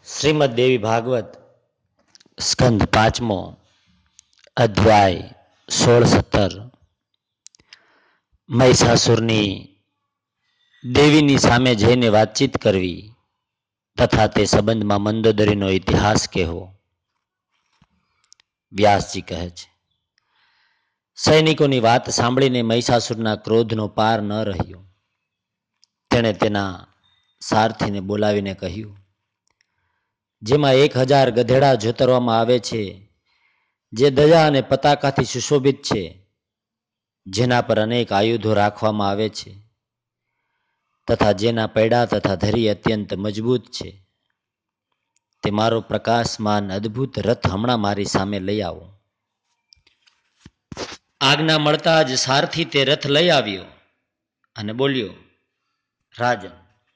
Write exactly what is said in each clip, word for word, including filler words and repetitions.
શ્રીમદ દેવી ભાગવત સ્કંદ પાંચમો અધ્યાય સોળ સત્તર. મહિષાસુરની દેવીની સામે જઈને વાતચીત કરવી તથા તે સંબંધમાં મંદોદરીનો ઇતિહાસ કહેવો. વ્યાસજી કહે છે, સૈનિકોની વાત સાંભળીને મહિષાસુરના ક્રોધનો પાર ન રહ્યો. તેણે તેના સારથીને બોલાવીને કહ્યું, જેમાં એક હજાર ગધેડા જોતરવામાં આવે છે, જે ધજા અને પતાકાથી સુશોભિત છે, જેના પર અનેક આયુધો રાખવામાં આવે છે તથા જેના પૈડા તથા ધરી અત્યંત મજબૂત છે, તે મારો પ્રકાશમાન અદ્ભુત રથ હમણાં મારી સામે લઈ આવો. આજ્ઞા મળતા જ સારથી તે રથ લઈ આવ્યો અને બોલ્યો, રાજન,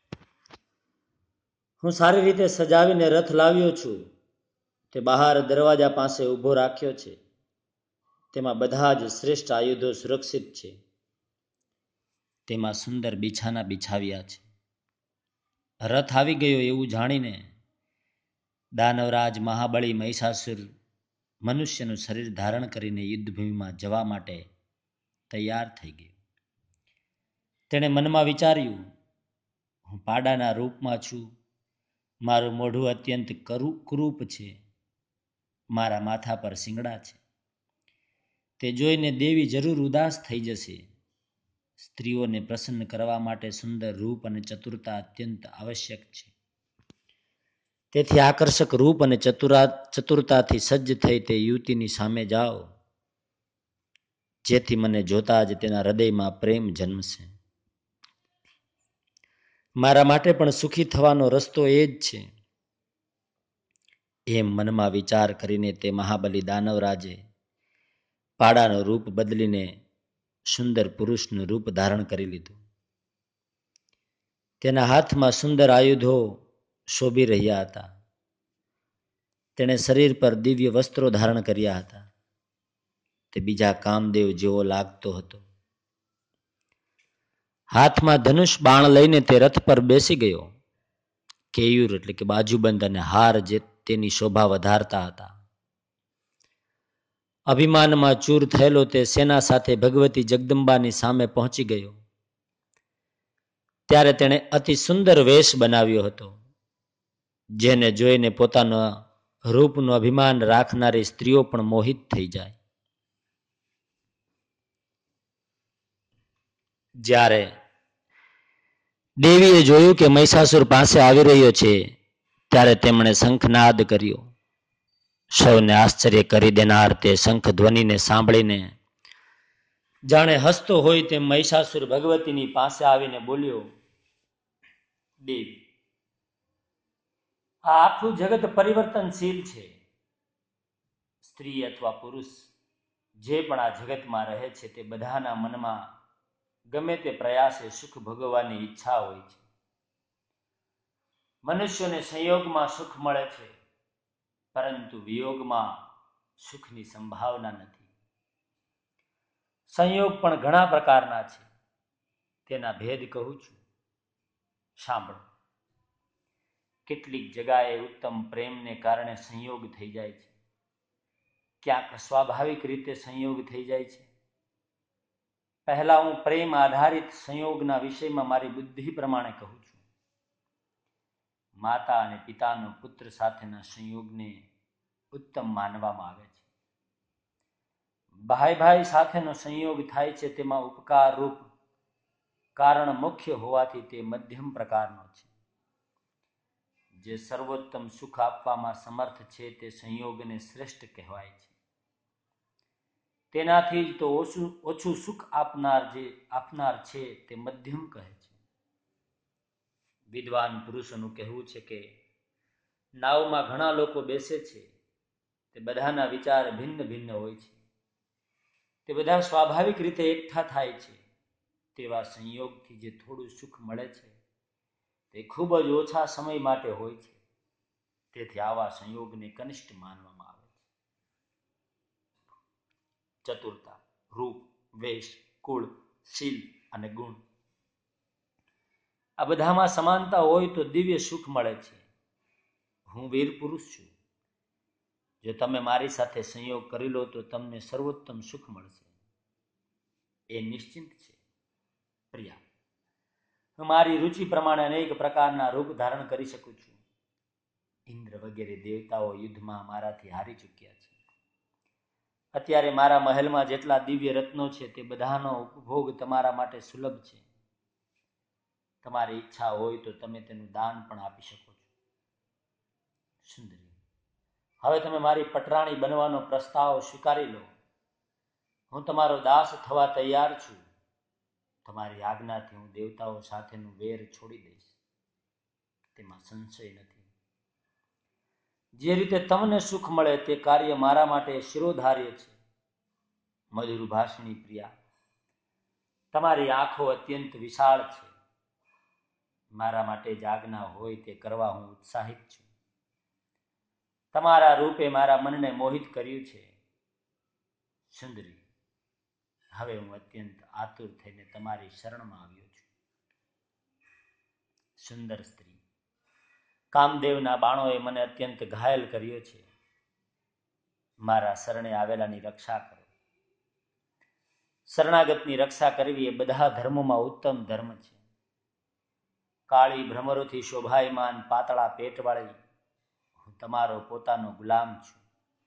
હું સારી રીતે સજાવીને રથ લાવ્યો છું. તે બહાર દરવાજા પાસે ઊભો રાખ્યો છે. તેમાં બધા જ શ્રેષ્ઠ આયુધો સુરક્ષિત છે. તેમાં સુંદર બિછાના બિછાવ્યા છે. રથ આવી ગયો એવું જાણીને દાનવરાજ મહાબળી મહિષાસુર મનુષ્યનું શરીર ધારણ કરીને યુદ્ધભૂમિમાં જવા માટે તૈયાર થઈ ગયો. તેણે મનમાં વિચાર્યું, હું પાડાના રૂપમાં છું. મારું મોઢું અત્યંત કુરૂપ છે. મારા માથા પર શિંગડા છે. તે જોઈને દેવી જરૂર ઉદાસ થઈ જશે. સ્ત્રીઓને પ્રસન્ન કરવા માટે સુંદર રૂપ અને ચતુરતા અત્યંત આવશ્યક છે. તેથી આકર્ષક રૂપ અને ચતુરા ચતુરતાથી સજ્જ થઈ તે યુવતીની સામે જાઓ, જેથી મને જોતા જ તેના હૃદયમાં પ્રેમ જન્મશે. મારા માટે પણ સુખી થવાનો રસ્તો એ જ છે. એમ મનમાં વિચાર કરીને તે મહાબલી દાનવરાજે પાડાનું રૂપ બદલીને સુંદર પુરુષનું રૂપ ધારણ કરી લીધું. તેના હાથમાં સુંદર આયુધો શોભી રહ્યા હતા. તેણે શરીર પર દિવ્ય વસ્ત્રો ધારણ કર્યા હતા. તે બીજા કામદેવ જેવો લાગતો હતો. હાથમાં ધનુષ બાણ લઈને તે રથ પર બેસી ગયો. કેયુર એટલે કે બાજુબંધ અને હાર જે તેની શોભા વધારતા હતા. અભિમાનમાં ચૂર થયેલો તે સેના સાથે ભગવતી જગદંબાની સામે પહોંચી ગયો. ત્યારે તેણે અતિ સુંદર વેશ બનાવ્યો હતો, જેને જોઈને પોતાના રૂપનું અભિમાન રાખનારી સ્ત્રીઓ પણ મોહિત થઈ જાય. જ્યારે દેવીએ જોયું કે મહિષાસુર પાસે આવી રહ્યો છે, ત્યારે તેમણે શંખનાદ કર્યો. સૌને આશ્ચર્ય કરી દેનાર તે શંખ ધ્વનિને સાંભળીને જાણે હસતો હોય તેમ મહિષાસુર ભગવતીની પાસે આવીને બોલ્યો, દેવી, આ આખું જગત પરિવર્તનશીલ છે. સ્ત્રી અથવા પુરુષ જે પણ આ જગતમાં રહે છે, તે બધાના મનમાં ગમે તે પ્રયાસે સુખ ભોગવવાની ઈચ્છા હોય છે. મનુષ્યોને સંયોગમાં સુખ મળે છે, પરંતુ વિયોગમાં સુખની સંભાવના નથી. સંયોગ પણ ઘણા પ્રકારના છે. તેના ભેદ કહું છું, સાંભળો. કેટલીક જગાએ ઉત્તમ પ્રેમને કારણે સંયોગ થઈ જાય છે. ક્યાંક સ્વાભાવિક રીતે સંયોગ થઈ જાય છે. પહેલા હું પ્રેમ આધારિત સંયોગના વિષયમાં મારી બુદ્ધિ પ્રમાણે કહું છું. માતા અને પિતાનો પુત્ર સાથેના સંયોગને ઉત્તમ માનવામાં આવે છે. ભાઈ ભાઈ સાથેનો સંયોગ થાય છે, તેમાં ઉપકાર રૂપ કારણ મુખ્ય હોવાથી તે મધ્યમ પ્રકારનો છે. જે સર્વોત્તમ સુખ આપવામાં સમર્થ છે, તે સંયોગને શ્રેષ્ઠ કહેવાય છે. તેનાથી જ તો ઓછું ઓછું સુખ આપનાર જે આપનાર છે, તે મધ્યમ કહે છે. વિદ્વાન પુરુષોનું કહેવું છે કે નાવમાં ઘણા લોકો બેસે છે, તે બધાના વિચાર ભિન્ન ભિન્ન હોય છે. તે બધા સ્વાભાવિક રીતે એકઠા થાય છે. તેવા સંયોગથી જે થોડું સુખ મળે છે, તે ખૂબ જ ઓછા સમય માટે હોય છે. તેથી આવા સંયોગને કનિષ્ઠ માનવામાં આવે છે. ચતુરતા, રૂપ, વેશ, કુળ, શીલ અને ગુણ, આ બધામાં સમાનતા હોય તો દિવ્ય સુખ મળે છે. હું વીર પુરુષ છું. જો તમે મારી સાથે સંયોગ કરી લો તો તમને સર્વોત્તમ સુખ મળશે. એ નિશ્ચિંત છે. પ્રિયા, હું મારી રુચિ પ્રમાણે અનેક પ્રકારના રૂપ ધારણ કરી શકું છું. ઇન્દ્ર વગેરે દેવતાઓ યુદ્ધમાં મારાથી હારી ચૂક્યા છે. અત્યારે મારા મહેલમાં જેટલા દિવ્ય રત્નો છે તે બધાનો ઉપભોગ તમારા માટે સુલભ છે. તમારી ઈચ્છા હોય તો તમે તેનું દાન પણ આપી શકો છો. સુંદરી, હવે તમે મારી પટરાણી બનવાનો પ્રસ્તાવ સ્વીકારી લો. હું તમારો દાસ થવા તૈયાર છું. તમારી આજ્ઞાથી હું દેવતાઓ સાથેનું વેર છોડી દઈશ, તેમાં સંશય નથી. જે રીતે તમને સુખ મળે તે કાર્ય મારા માટે શિરોધાર્ય છે. મધુર ભાષિણી પ્રિયા, તમારી આંખો અત્યંત વિશાળ છે. મારા માટે જ આજ્ઞા હોય તે કરવા હું ઉત્સાહિત છું. તમારા રૂપે મારા મનને મોહિત કર્યું છે. સુંદરી, હવે હું અત્યંત આતુર થઈને તમારી શરણમાં આવ્યો છું. સુંદર સ્ત્રી, કામદેવના બાણોએ મને અત્યંત ઘાયલ કર્યો છે. મારા શરણે આવેલાની રક્ષા કરો. શરણાગતની રક્ષા કરવી એ બધા ધર્મોમાં ઉત્તમ ધર્મ છે. કાળી ભ્રમરોથી શોભાયમાન પાતળા પેટવાળી હું તમારો પોતાનો ગુલામ છું.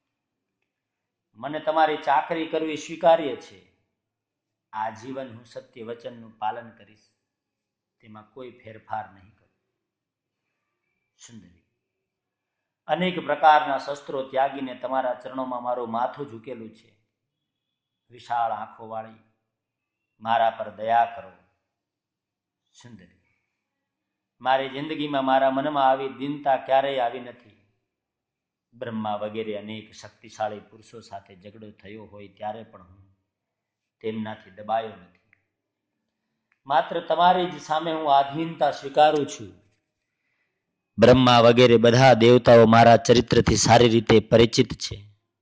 મને તમારી ચાકરી કરવી સ્વીકાર્ય છે. આ જીવન હું સત્ય વચનનું પાલન કરીશ, તેમાં કોઈ ફેરફાર નહીં કરું. સુંદરી, અનેક પ્રકારના શસ્ત્રો ત્યાગીને તમારા ચરણોમાં મારું માથું ઝૂકેલું છે. વિશાળ આંખો વાળી મારા પર દયા કરો. સુંદરી, મારી જિંદગીમાં મારા મનમાં આવી દીનતા ક્યારેય આવી નથી. બ્રહ્મા વગેરે અનેક શક્તિશાળી પુરુષો સાથે ઝઘડો થયો હોય ત્યારે પણ હું તેમનાથી દબાયો નથી. માત્ર તમારી જ સામે હું આધીનતા સ્વીકારું છું. બ્રહ્મા વગેરે બધા દેવતાઓ મારા ચરિત્રથી સારી રીતે પરિચિત છે.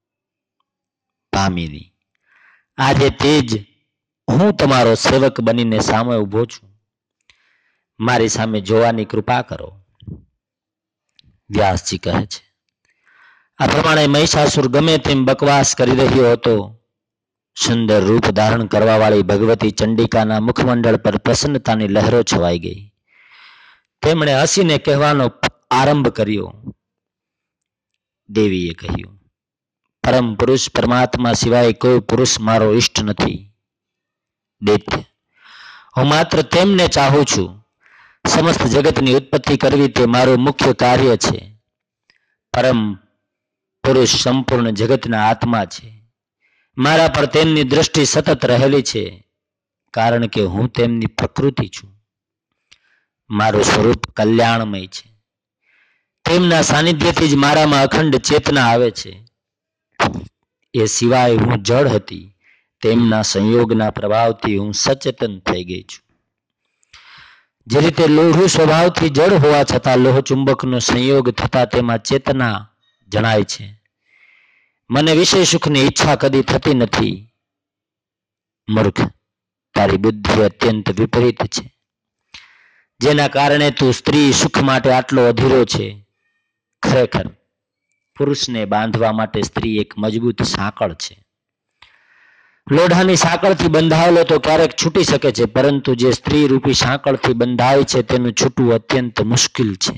ભામિની, આજે તે જ હું તમારો સેવક બનીને સામે ઊભો છું. મારી સામે જોવાની કૃપા કરો. વ્યાસજી કહે છે, આ પ્રમાણે મહિષાસુર ગમે તેમ બકવાસ કરી રહ્યો હતો. સુંદર રૂપ ધારણ કરવા વાળી ભગવતી ચંડિકાના મુખમંડળ પર પ્રસન્નતાની લહેરો છવાઈ ગઈ. તેમણે હસીને કહેવાનો આરંભ કર્યો. દેવીએ કહ્યું, પરમ પુરુષ પરમાત્મા સિવાય કોઈ પુરુષ મારો ઈષ્ટ નથી. દૈત્ય, હું માત્ર તેમને ચાહું છું. સમસ્ત જગતની ઉત્પત્તિ કરવી તે મારું મુખ્ય કાર્ય છે. પરમ પુરુષ સંપૂર્ણ જગતના આત્મા છે. મારા પર તેમની દૃષ્ટિ સતત રહેલી છે, કારણ કે હું તેમની પ્રકૃતિ છું. મારું સ્વરૂપ કલ્યાણમય છે. તેમના સાનિધ્યથી જ મારામાં અખંડ ચેતના આવે છે. એ સિવાય હું જળ હતી. તેમના સંયોગના પ્રભાવથી હું સચેતન થઈ ગઈ છું. જે રીતે લોહી સ્વભાવથી જળ હોવા છતાં લોહ ચુંબકનો સંયોગ થતા તેમાં ચેતના જણાય છે. મને વિષય સુખની ઈચ્છા કદી થતી નથી. મૂર્ખ, તારી બુદ્ધિ અત્યંત વિપરીત છે, જેના કારણે તું સ્ત્રી સુખ માટે આટલો અધીરો છે. ખરેખર પુરુષને બાંધવા માટે સ્ત્રી એક મજબૂત સાંકળ છે. લોઢાની સાંકળથી બંધાયેલો તો ક્યારેક છૂટી શકે છે, પરંતુ જે સ્ત્રી રૂપી સાંકળથી બંધાય છે તેનું છૂટવું અત્યંત મુશ્કેલ છે.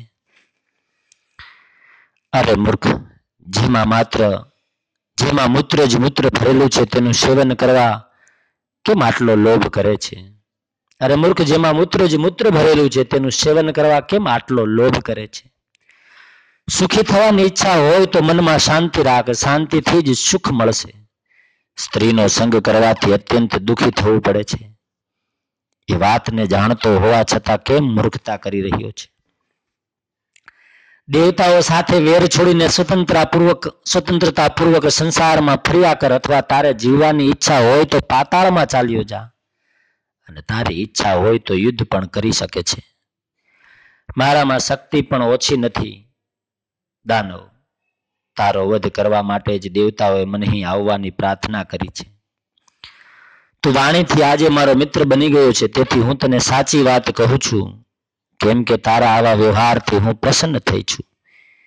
અરે મૂર્ખ, જેમાં માત્ર જેમાં મૂત્ર જ મૂત્ર ભરેલું છે તેનું સેવન કરવા કેમ આટલો લોભ કરે છે? અરે મૂર્ખ, જેમાં મૂત્ર જ મૂત્ર ભરેલું છે તેનું સેવન કરવા કેમ આટલો લોભ કરે છે? સુખી થવાની ઈચ્છા હોય તો મનમાં શાંતિ રાખ. શાંતિથી જ સુખ મળશે. સ્ત્રીનો સંગ કરવાથી અત્યંત દુઃખી થવું પડે છે. એ વાતને જાણતો હોવા છતાં કેમ મૂર્ખતા કરી રહ્યો છે? દેવતાઓ સાથે વેર છોડીને સ્વતંત્રતાપૂર્વક સ્વતંત્રતાપૂર્વક સંસારમાં ફર્યા કર, અથવા તારે જીવવાની ઈચ્છા હોય તો પાતાળમાં ચાલ્યો જા, અને તારી ઈચ્છા હોય તો યુદ્ધ પણ કરી શકે છે. મારામાં શક્તિ પણ ઓછી નથી. દાનવ, તારો વધ કરવા માટે જ દેવતાઓએ મને અહીં આવવાની પ્રાર્થના કરી છે. તું વાણીથી આજે મારો મિત્ર બની ગયો છે, તેથી હું તને સાચી વાત કહું છું. કેમ કે તારા આવા વ્યવહારથી હું પ્રસન્ન થઈ છું.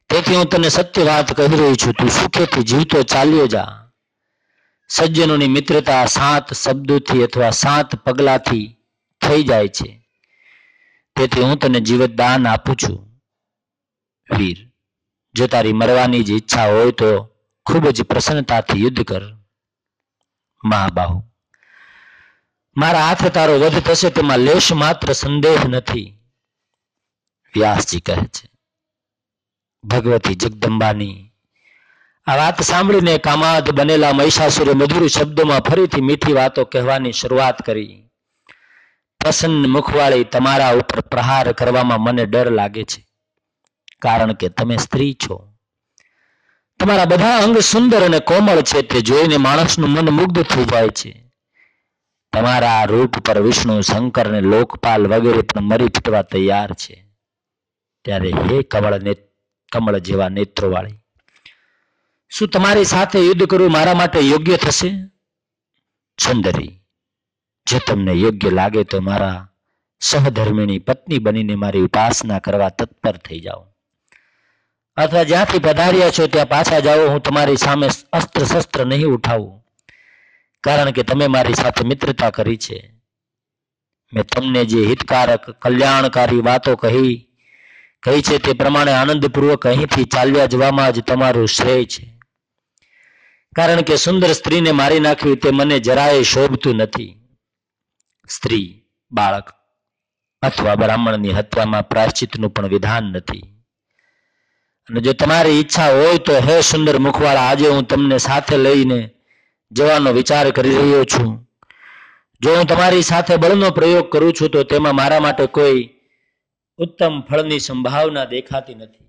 તેથી હું તને સત્ય વાત કહી રહી છું, તું સુખેથી જીવતો ચાલ્યો જા. સજ્જનોની મિત્રતા સાત શબ્દોથી અથવા સાત પગલાથી થઈ જાય છે. તેથી હું તને જીવતદાન આપું છું. વીર, જો તારી મરવાની જ ઈચ્છા હોય તો ખૂબ જ પ્રસન્નતાથી યુદ્ધ કર. મહાબાહુ, મારા હાથે તારો વધ થશે તેમાં લેશ માત્ર સંદેહ નથી. વ્યાસજી કહે છે, ભગવતી જગદંબાની આ વાત સાંભળીને કામાદ બનેલા મહિષાસુરે મધુર શબ્દોમાં ફરીથી મીઠી વાતો કહેવાની શરૂઆત કરી. પ્રસન્ન મુખવાળી, તમારા ઉપર પ્રહાર કરવામાં મને ડર લાગે છે, કારણ કે તમે સ્ત્રી છો. તમારા બધા અંગ સુંદર અને કોમળ છે, તે જોઈને માણસનું મન મુગ્ધ થઈ જાય છે. તમારા રૂપ પર વિષ્ણુ, શંકર અને લોકપાલ વગેરે પણ મરી ફૂટવા તૈયાર છે. ત્યારે હે કમળ ને કમળ જેવા નેત્રોવાળી, શું તમારી સાથે યુદ્ધ કરવું મારા માટે યોગ્ય થશે? સુંદરી, જો તમને યોગ્ય લાગે તો મારા સહધર્મિણી પત્ની બનીને મારી ઉપાસના કરવા તત્પર થઈ જાઓ, અથવા જ્યાંથી પધાર્યા છો ત્યાં પાછા જાઓ. હું તમારી સામે અસ્ત્ર શસ્ત્ર નહીં ઉઠાવું, કારણ કે તમે મારી સાથે મિત્રતા કરી છે. મેં તમને જે હિતકારક કલ્યાણકારી વાતો કહી કહી છે તે પ્રમાણે આનંદપૂર્વક અહીંથી ચાલ્યા જવામાં જ તમારું શ્રેય છે, કારણ કે સુંદર સ્ત્રીને મારી નાખવી તે મને જરાય શોભતું નથી. સ્ત્રી, બાળક અથવા બ્રાહ્મણની હત્યામાં પ્રાયશ્ચિતનું પણ વિધાન નથી. અને જો તમારી ઈચ્છા હોય તો હે સુંદર મુખવાળા, આજે હું તમને સાથે લઈને જવાનો વિચાર કરી રહ્યો છું. જો હું તમારી સાથે બળનો પ્રયોગ કરું છું તો તેમાં મારા માટે કોઈ ઉત્તમ ફળની સંભાવના દેખાતી નથી,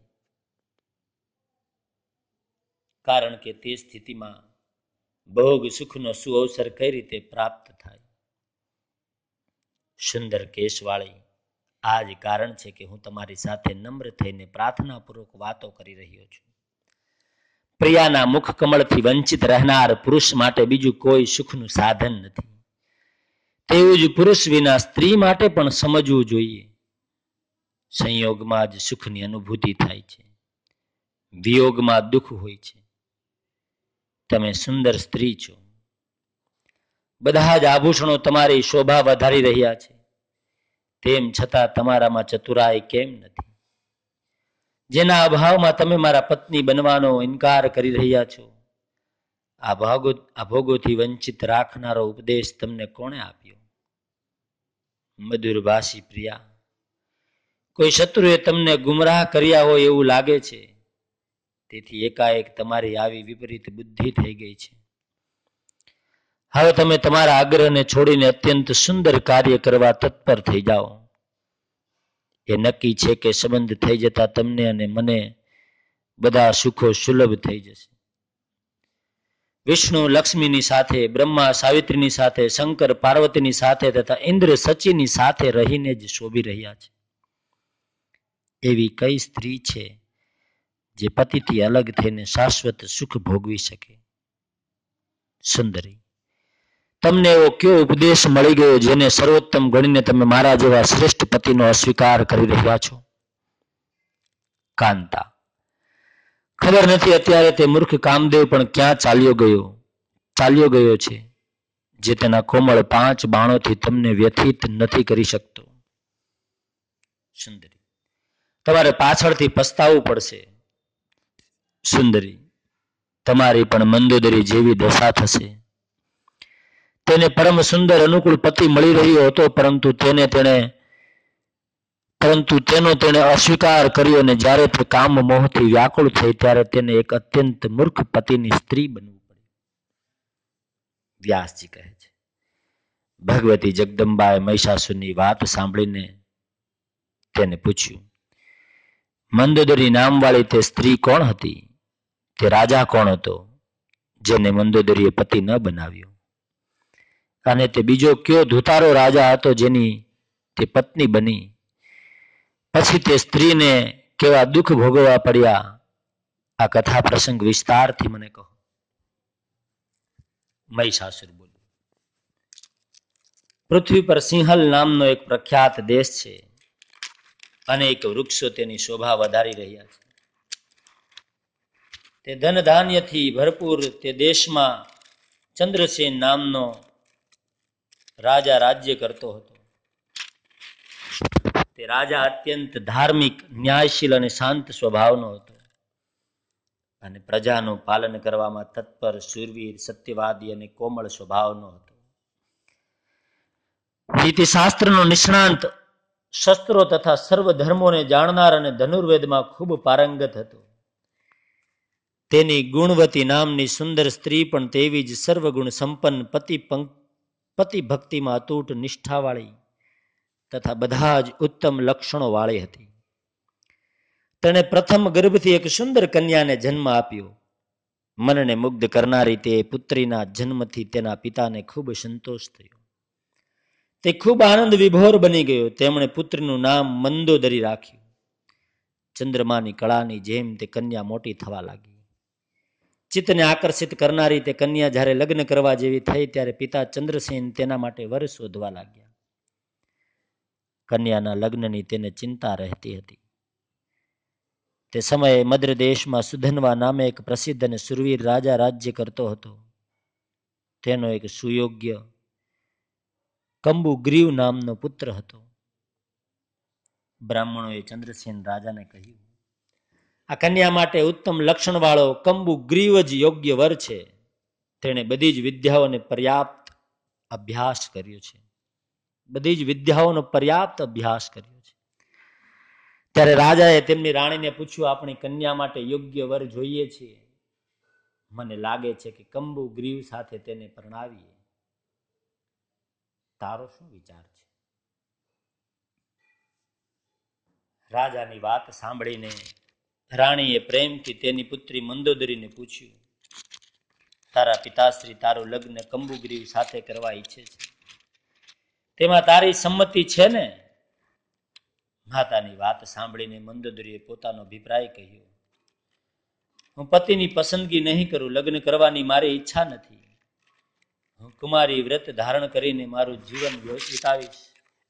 કારણ કે તે સ્થિતિમાં ભોગ સુખનો સુઅવસર કઈ રીતે પ્રાપ્ત થાય. સુંદર કેશવાળી, આ જ કારણ છે કે હું તમારી સાથે નમ્ર થઈને પ્રાર્થનાપૂર્વક વાતો કરી રહ્યો છું. પ્રિયાના મુખ કમળથી વંચિત રહેનાર પુરુષ માટે બીજું કોઈ સુખનું સાધન નથી. તેવું જ પુરુષ વિના સ્ત્રી માટે પણ સમજવું જોઈએ. સંયોગમાં જ સુખની અનુભૂતિ થાય છે, વિયોગમાં દુઃખ હોય છે. તમે સુંદર સ્ત્રી છો, બધા જ આભૂષણો તમારી શોભા વધારી રહ્યા છે, તેમ છતાં તમારામાં ચતુરાઈ કેમ નથી? જેના અભાવમાં તમે મારા પત્ની બનવાનો ઇનકાર કરી રહ્યા છો, આ ભાગો આ ભોગોથી વંચિત રાખનારો ઉપદેશ તમને કોણે આપ્યો? મધુરભાષી પ્રિયા, કોઈ શત્રુએ તમને ગુમરાહ કર્યા હોય એવું લાગે છે, તેથી એકાએક તમારી આવી વિપરીત બુદ્ધિ થઈ ગઈ છે. હવે તમે તમારા આગ્રહને છોડીને અત્યંત સુંદર કાર્ય કરવા તત્પર થઈ જાઓ. એ નક્કી છે કે સંબંધ થઈ જતા તમને અને મને બધા સુખો સુલભ થઈ જશે. વિષ્ણુ લક્ષ્મીની સાથે, બ્રહ્મા સાવિત્રીની સાથે, શંકર પાર્વતીની સાથે તથા ઇન્દ્ર સચીની સાથે રહીને જ શોભી રહ્યા છે. એવી કઈ સ્ત્રી છે જે પતિથી અલગ થઈને શાશ્વત સુખ ભોગવી શકે? સુંદરી, તમને એવો કયો ઉપદેશ મળી ગયો જેને સર્વોત્તમ ગણીને તમે મારા જેવા શ્રેષ્ઠ પતિનો અસ્વીકાર કરી રહ્યા છો? કાંતા, ખબર નથી અત્યારે તે મૂર્ખ કામદેવ પણ ક્યાં ચાલ્યો ગયો ચાલ્યો ગયો છે, જે તેના કોમળ પાંચ બાણોથી તમને વ્યથિત નથી કરી શકતો. સુંદરી, તમારે પાછળથી પસ્તાવવું પડશે. સુંદરી, તમારી પણ મંદોદરી જેવી દશા થશે. તેને પરમ સુંદર અનુકૂળ પતિ મળી રહ્યો હતો, પરંતુ તેને તેણે પરંતુ તેનો તેણે અસ્વીકાર કર્યો, અને જ્યારે તે કામ મોહથી વ્યાકુળ થઈ ત્યારે તેને એક અત્યંત મૂર્ખ પતિની સ્ત્રી બનવું પડ્યું. વ્યાસજી કહે છે, ભગવતી જગદંબાએ મહિષાસુરની વાત સાંભળીને તેને પૂછ્યું, મંદોદરી નામવાળી તે સ્ત્રી કોણ હતી? તે રાજા કોણ હતો જેને મંદોદરીએ પતિ ન બનાવ્યો? અને તે બીજો કયો ધુતારો રાજા હતો જેની તે પત્ની બની? પછી તે સ્ત્રીને કેવા દુઃખ ભોગવવા પડ્યા? આ કથા પ્રસંગ વિસ્તારથી મને કહો. મહિષાસુર બોલ્યો, પૃથ્વી પર સિંહલ નામનો એક પ્રખ્યાત દેશ છે. અનેક વૃક્ષો તેની શોભા વધારી રહ્યા છે. તે ધન ધાન્યથી ભરપૂર તે દેશમાં ચંદ્રસેન નામનો રાજા રાજ્ય કરતો હતો. તે રાજા અત્યંત ધાર્મિક, ન્યાયશીલ અને શાંત સ્વભાવનો હતો અને પ્રજાનું પાલન કરવામાં તત્પર, શૂરવીર, સત્યવાદી અને કોમળ સ્વભાવનો હતો. નીતિશાસ્ત્રનો નિષ્ણાંત, શસ્ત્રો તથા સર્વ ધર્મોને જાણનાર અને ધનુર્વેદમાં ખૂબ પારંગત હતો. તેની ગુણવતી નામની સુંદર સ્ત્રી પણ તેવી જ સર્વગુણ સંપન્ન, પતિ પતિ ભક્તિમાં અતૂટ નિષ્ઠાવાળી તથા બધા જ ઉત્તમ લક્ષણો વાળી હતી. તેણે પ્રથમ ગર્ભથી એક સુંદર કન્યાને જન્મ આપ્યો. મનને મુગ્ધ કરનારી તે પુત્રીના જન્મથી તેના પિતાને ખૂબ સંતોષ થયો. તે ખૂબ આનંદ વિભોર બની ગયો. તેમણે પુત્રીનું નામ મંદોદરી રાખ્યું. ચંદ્રમાની કળાની જેમ તે કન્યા મોટી થવા લાગી. ચિત્તને આકર્ષિત કરનારી તે કન્યા જ્યારે લગ્ન કરવા જેવી થઈ ત્યારે પિતા ચંદ્રસેન તેના માટે વર શોધવા લાગ્યા. કન્યાના લગ્નની તેને ચિંતા રહેતી હતી. તે સમયે મદ્ર દેશમાં સુધનવા નામે એક પ્રસિદ્ધ અને સુરવીર રાજા રાજ્ય કરતો હતો. તેનો એક સુયોગ્ય કંબુગ્રીવ નામનો પુત્ર હતો. બ્રાહ્મણોએ ચંદ્રસેન રાજાને કહ્યું, આ કન્યા માટે ઉત્તમ લક્ષણ વાળો કંબુગ્રીવ જ યોગ્ય વર છે. તેણે બધી જ વિદ્યાઓને પર્યાપ્ત અભ્યાસ કર્યો છે બધી જ વિદ્યાઓનો પર્યાપ્ત અભ્યાસ કર્યો છે. ત્યારે રાજાએ તેમની રાણીને પૂછ્યું, આપણી કન્યા માટે યોગ્ય વર જોઈએ છીએ. મને લાગે છે કે કંબુગ્રીવ સાથે તેને પરણાવીએ. તારો શું વિચાર છે? રાજાની વાત સાંભળીને રાણીએ પ્રેમથી તેની પુત્રી મંદોદરીને પૂછ્યું, તારા પિતાશ્રી તારું લગ્ન કંબુગ્રીવ સાથે કરવા ઈચ્છે છે, તેમાં તારી સંમતિ છે ને? માતાની વાત સાંભળીને મંદોદરીએ પોતાનો અભિપ્રાય કહ્યો, હું પતિની પસંદગી નહીં કરું. લગ્ન કરવાની મારી ઈચ્છા નથી. હું કુમારી વ્રત ધારણ કરીને મારું જીવન વિતાવીશ.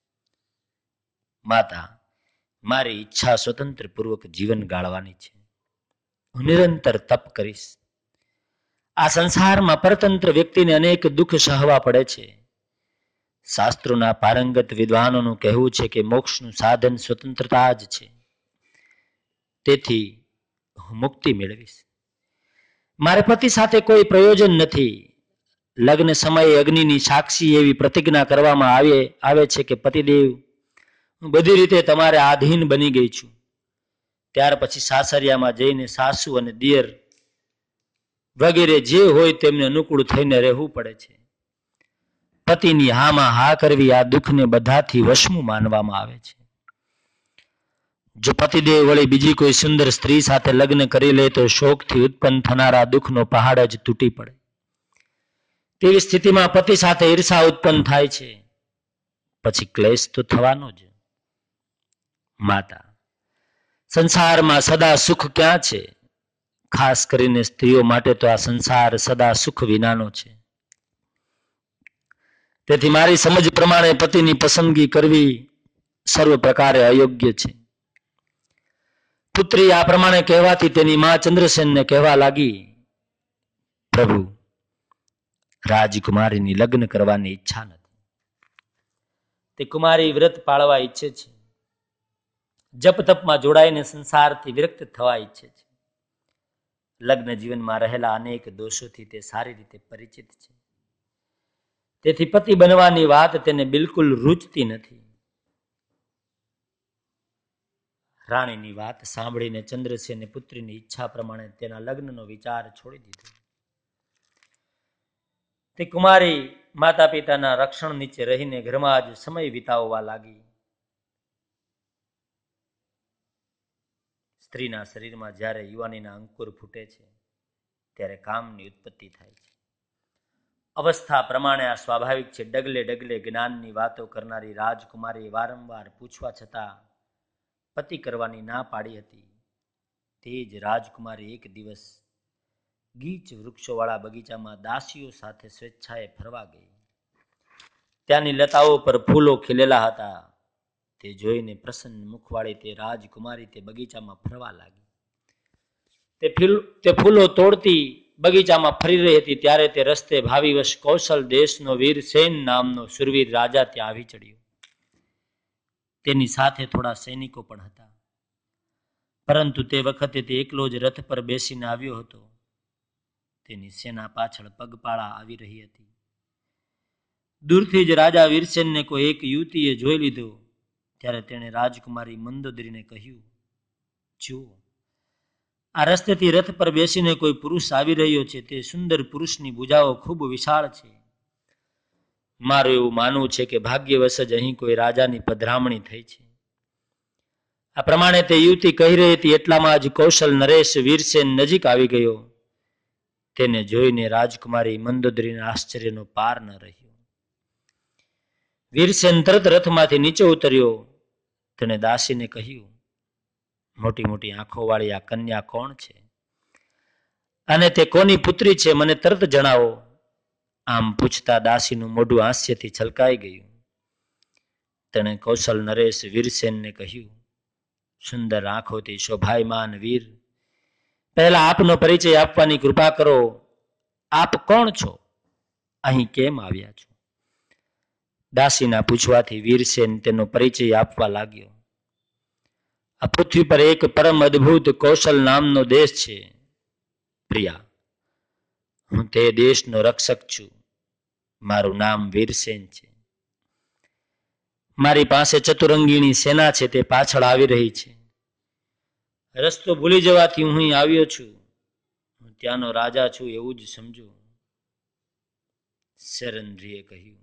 માતા, મારી ઈચ્છા સ્વતંત્ર પૂર્વક જીવન ગાળવાની છે. હું નિરંતર તપ કરીશ. આ સંસારમાં પરતંત્ર વ્યક્તિને અનેક દુઃખ સહવા પડે છે. શાસ્ત્રોના પારંગત વિદ્વાનોનું કહેવું છે કે મોક્ષનું સાધન સ્વતંત્રતા જ છે. તેથી હું મુક્તિ મેળવીશ. મારે પતિ સાથે કોઈ પ્રયોજન નથી. લગ્ન સમયે અગ્નિની સાક્ષી એવી પ્રતિજ્ઞા કરવામાં આવે આવે છે કે પતિદેવ, હું બધી રીતે તમારે આધીન બની ગઈ છું. ત્યાર પછી સાસરિયામાં જઈને સાસુ અને દિયર વગેરે જે હોય તેમને અનુકૂળ થઈને રહેવું પડે છે. પતિની હામાં હા કરવી આ દુઃખને બધાથી વશમું માનવામાં આવે છે. જો પતિદેવ વળી બીજી કોઈ સુંદર સ્ત્રી સાથે લગ્ન કરી લે તો શોકથી ઉત્પન્ન થનારા દુઃખનો પહાડ જ તૂટી પડે. તેવી સ્થિતિમાં પતિ સાથે ઈર્ષા ઉત્પન્ન થાય છે. પછી ક્લેશ તો થવાનો જ. માતા, સંસારમાં સદા સુખ ક્યાં છે? ખાસ કરીને સ્ત્રીઓ માટે તો આ સંસાર સદા સુખ વિનાનો છે. તેથી મારી સમજ પ્રમાણે પતિની પસંદગી કરવી સર્વ પ્રકારે અયોગ્ય છે. પુત્રી આ પ્રમાણે કહેવાથી તેની માં ચંદ્રસેનને કહેવા લાગી, પ્રભુ, રાજકુમારીની લગ્ન કરવાની ઈચ્છા નથી. તે કુમારી વ્રત પાળવા ઈચ્છે છે. જપ તપમાં જોડાઈને સંસારથી વિરક્ત થવા ઈચ્છે છે. લગ્ન જીવનમાં રહેલા અનેક દોષોથી તે સારી રીતે પરિચિત છે. તેથી પતિ બનવાની વાત તેને બિલકુલ રૂચતી નથી. રાણીની વાત સાંભળીને ચંદ્રસેને પુત્રીની ઈચ્છા પ્રમાણે તેના લગ્નનો વિચાર છોડી દીધો. તે કુમારી માતા પિતાના રક્ષણ નીચે રહીને ઘરમાં જ સમય વિતાવવા લાગી. સ્ત્રીના શરીરમાં જ્યારે યુવાનીના અંકુર ફૂટે છે ત્યારે કામની ઉત્પત્તિ થાય છે. અવસ્થા પ્રમાણે આ સ્વાભાવિક છે. ડગલે ડગલે જ્ઞાનની વાતો કરનારી રાજકુમારીએ વારંવાર પૂછવા છતાં પતિ કરવાની ના પાડી હતી. તે જ રાજકુમારી એક દિવસ ગીચ વૃક્ષોવાળા બગીચામાં દાસીઓ સાથે સ્વેચ્છાએ ફરવા ગઈ. ત્યાંની લતાઓ પર ફૂલો ખીલેલા હતા. તે જોઈને પ્રસન્ન મુખવાળી તે રાજકુમારી તે બગીચામાં ફરવા લાગી. તે તે ફૂલો તોડતી બગીચામાં ફરી રહી હતી ત્યારે તે રસ્તે ભાવિવશ કૌશલ દેશનો વીર સેન નામનો સુરવીર રાજા ત્યાં આવી ચડ્યો. તેની સાથે થોડા સૈનિકો પણ હતા, પરંતુ તે વખતે તે એકલો જ રથ પર બેસીને આવ્યો હતો. તેની સેના પાછળ પગપાળા આવી રહી હતી. દૂરથી જ રાજા વીરસેનને કોઈ એક યુવતીએ જોઈ લીધો ત્યારે તેણે રાજકુમારી મંદોદરીને કહ્યું, જુઓ, આ રસ્તેથી રથ પર બેસીને કોઈ પુરુષ આવી રહ્યો છે. તે સુંદર પુરુષની ભુજાઓ ખૂબ વિશાળ છે. મારું એવું માનવું છે કે ભાગ્યવશ જ અહીં કોઈ રાજાની પધરામણી થઈ છે. આ પ્રમાણે તે યુવતી કહી રહી હતી એટલામાં જ કૌશલ નરેશ વીરસેન નજીક આવી ગયો. તેને જોઈને રાજકુમારી મંદોદરીના આશ્ચર્યનો પાર ન રહ્યો. વીરસેન તરત રથમાંથી નીચે ઉતર્યો. તેણે દાસીને કહ્યું, મોટી મોટી આંખો વાળી આ કન્યા કોણ છે અને તે કોની પુત્રી છે? મને તરત જણાવો. આમ પૂછતા દાસીનું મોઢું હાસ્યથી છલકાઈ ગયું. તેણે કૌશલ નરેશ વીરસેનને કહ્યું, સુંદર આંખોથી શોભાયમાન વીર, પહેલા આપનો પરિચય આપવાની કૃપા કરો. આપ કોણ છો? અહીં કેમ આવ્યા છો? દાસીના પૂછવાથી વીરસેન તેનો પરિચય આપવા લાગ્યો. આ પૃથ્વી પર એક પરમ અદ્ભુત કૌશલ નામનો દેશ છે. પ્રિયા, હું તે દેશનો રક્ષક છું. મારું નામ વીરસેન છે. મારી પાસે ચતુરંગીની સેના છે, તે પાછળ આવી રહી છે. રસ્તો ભૂલી જવાથી હું અહીં આવ્યો છું. હું ત્યાંનો રાજા છું એવું જ સમજો. શેરન્દ્રીએ કહ્યું,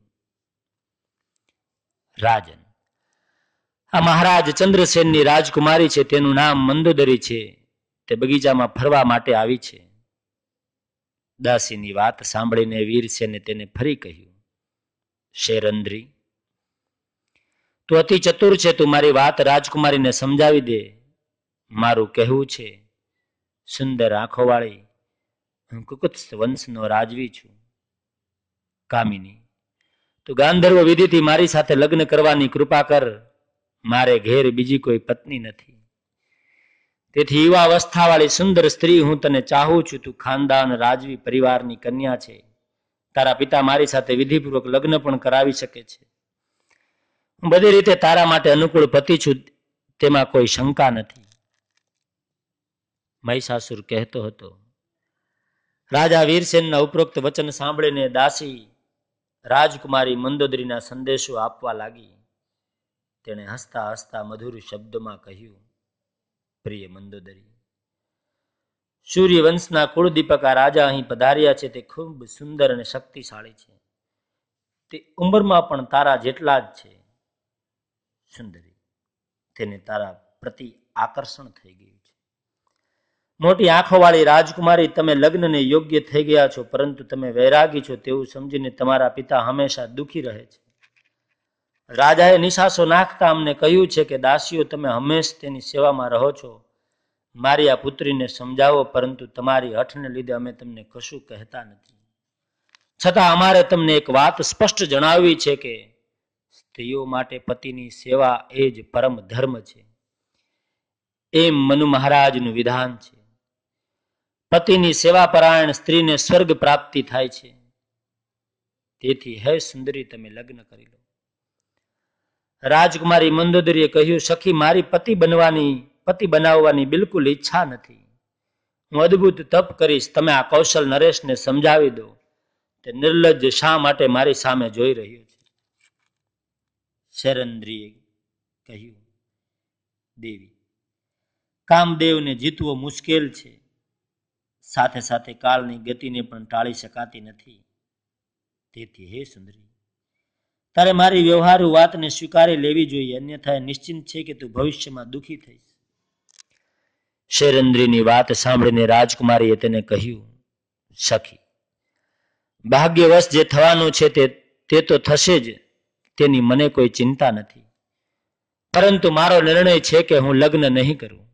રાજન, આ મહારાજ ચંદ્રસેનની રાજકુમારી છે. તેનું નામ મંદોદરી છે. તે બગીચામાં ફરવા માટે આવી છે. દાસીની વાત સાંભળીને વીરસેને તેને ફરી કહ્યું, શેરન્દ્રી, તું અતિ ચતુર છે. તું મારી વાત રાજકુમારીને સમજાવી દે. મારું કહેવું છે, સુંદર આંખોવાળી હું કુકુત્સ વંશનો રાજવી છું. કામિની, તું ગાંધર્વ વિધિથી મારી સાથે લગ્ન કરવાની કૃપા કર. મારે ઘેર બીજી કોઈ પત્ની નથી. તેથી યુવા અવસ્થાવાળી સુંદર સ્ત્રી હું તને ચાહું છું. તું ખાનદાન રાજવી પરિવારની કન્યા છે. તારા પિતા મારી સાથે વિધિપૂર્વક લગ્ન પણ કરાવી શકે છે. હું બધી રીતે તારા માટે અનુકૂળ પતિ છું, તેમાં કોઈ શંકા નથી. મહિષાસુર કહેતો હતો. રાજા વીરસેનના ઉપરોક્ત વચન સાંભળીને દાસી રાજકુમારી મંદોદરીના સંદેશો આપવા લાગી. તેણે હસતા હસતા મધુર શબ્દોમાં કહ્યું, પ્રિય મંદોદરી, સૂર્યવંશના કુળદીપક આ રાજા અહીં પધાર્યા છે. તે ખૂબ સુંદર અને શક્તિશાળી છે. તે ઉંમરમાં પણ તારા જેટલા જ છે. સુંદરી, તેને તારા પ્રતિ આકર્ષણ થઈ ગયું છે. મોટી આંખોવાળી રાજકુમારી, તમે લગ્નને યોગ્ય થઈ ગયા છો, પરંતુ તમે વૈરાગી છો તેવું સમજીને તમારા પિતા હંમેશા દુઃખી રહે છે. રાજાએ નિશાસો નાખતા અમને કહ્યું છે કે દાસીઓ તમે હંમેશ તેની સેવામાં રહો છો. મારી આ પુત્રીને સમજાવો, પરંતુ તમારી હઠને લીધે અમે તમને કશું કહેતા નથી. છતાં અમારે તમને એક વાત સ્પષ્ટ જણાવવી છે કે સ્ત્રીઓ માટે પતિની સેવા એ જ પરમ ધર્મ છે. એમ મનુ મહારાજનું વિધાન છે. પતિની સેવા પરાયણ સ્ત્રીને સ્વર્ગ પ્રાપ્તિ થાય છે. તેથી હે સુંદરી, તમે લગ્ન કરી લો. રાજકુમારી મંદોદરીએ કહ્યું, સખી, મારી પતિ બનવાની પતિ બનાવવાની બિલકુલ ઈચ્છા નથી. હું અદ્ભુત તપ કરીશ. તમે આ કૌશલ નરેશને સમજાવી દો. તે નિર્લજ્જ શા માટે મારી સામે જોઈ રહ્યો છે? શેરન્દ્રીએ કહ્યું, દેવી, કામદેવને જીતવો મુશ્કેલ છે. સાથે સાથે કાળની ગતિને પણ ટાળી શકાતી નથી. તેથી હે સુંદરી, તારે મારી વ્યવહારુ વાતને સ્વીકારી લેવી જોઈએ, અન્યથા નિશ્ચિંત છે કે તું ભવિષ્યમાં દુઃખી થઈશ. શેરન્દ્રીની વાત સાંભળીને રાજકુમારીએ તેને કહ્યું, સખી, ભાગ્યવશ જે થવાનું છે તે તે તો થશે જ. તેની મને કોઈ ચિંતા નથી. પરંતુ મારો નિર્ણય છે કે હું લગ્ન નહીં કરું.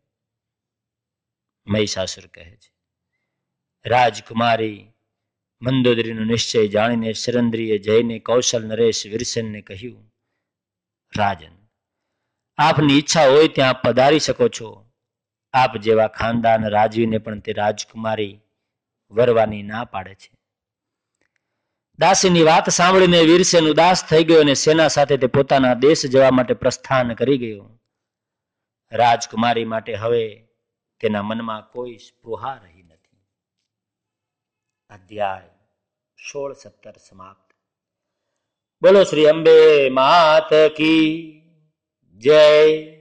મહિષાસુર કહે છે. રાજકુમારી મંદોદરીનો નિશ્ચય જાણીને શેરન્દ્રીએ જઈને કૌશલ નરેશ વીરસેનને કહ્યું, રાજન, આપની ઈચ્છા હોય ત્યાં પધારી શકો છો. આપ જેવા ખાનદાન રાજવીને પણ તે રાજકુમારી વરવાની ના પાડે છે. દાસીની વાત સાંભળીને વીરસેન ઉદાસ થઈ ગયો અને સેના સાથે તે પોતાના દેશ જવા માટે પ્રસ્થાન કરી ગયો. રાજકુમારી માટે હવે તેના મનમાં કોઈ સ્પૃહા રહી નથી. અધ્યાય સોળ સત્તર સમાપ્ત. બોલો શ્રી અંબે માત કી જય.